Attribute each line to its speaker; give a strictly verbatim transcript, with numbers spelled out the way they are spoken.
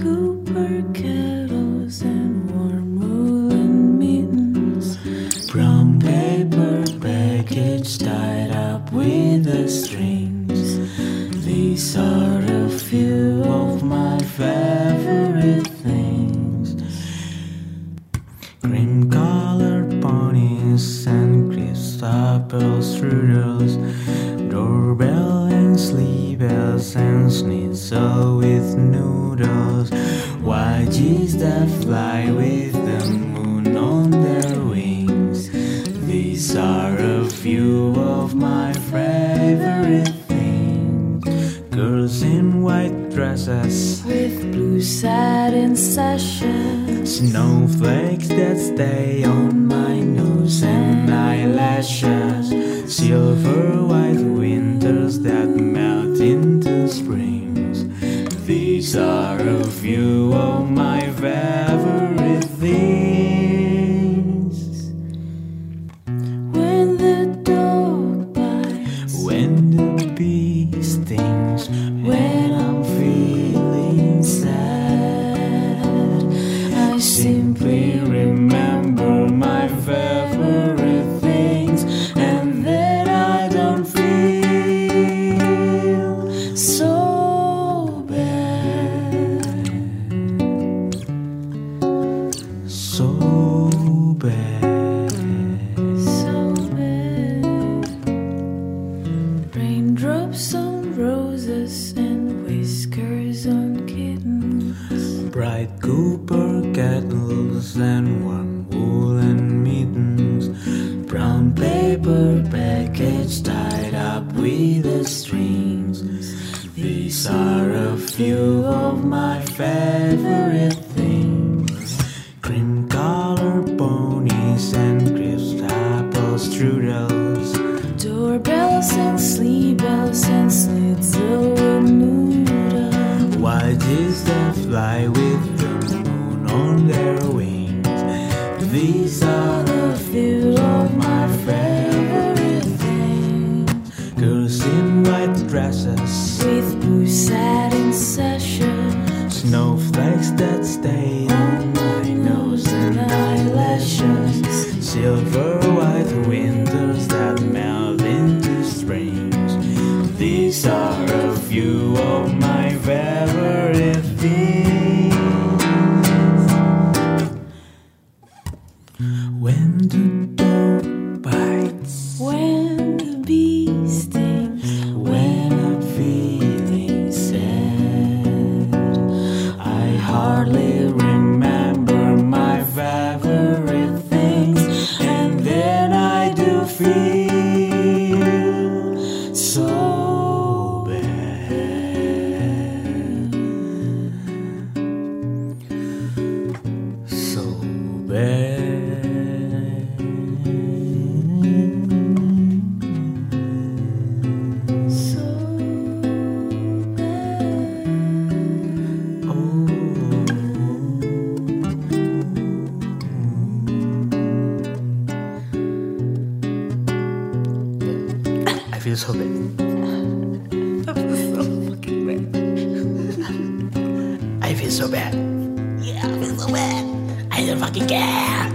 Speaker 1: copper kettles and warm woolen mittens, brown paper package tied up with the strings. These are a few of my favorite things. Cream-colored ponies and crisp apple strudels, doorbell and sleigh bells and schnitzel with noodles, white geese that fly with the moon on their wings. These are a few of my favorite things. Girls in white dresses with blue satin sashes, snowflakes that stay on my nose and eyelashes, silver white winters that melt into springs. These are a few of my favorite things. When the dog bites, when the bee stings, when I'm feeling sad, I simply remember my favorite things, and then I don't feel so bad, so bad, so bad. Raindrops on roses and whiskers on kittens, bright copper kettles and warm woolen mittens, brown paper package tied up with the strings. These are a few of my favorite things. Cream-colored ponies and crisp apple strudels, doorbells and sleigh bells and schnitzel with noodles, white geese that fly with the moon on their wings. These are a few of my favorite things. Girls in white dresses with blue satin sashes, snowflakes that stay on my nose and eyelashes, silver white winters that melt into springs. These are a few of my favorite things. When the dog bites, when the bee stings, when I'm feeling sad, I hardly remember my favorite things, and then I do feel so bad, so bad. I feel so bad. I feel so fucking bad. I feel so bad. Yeah, I feel so bad. I don't fucking care.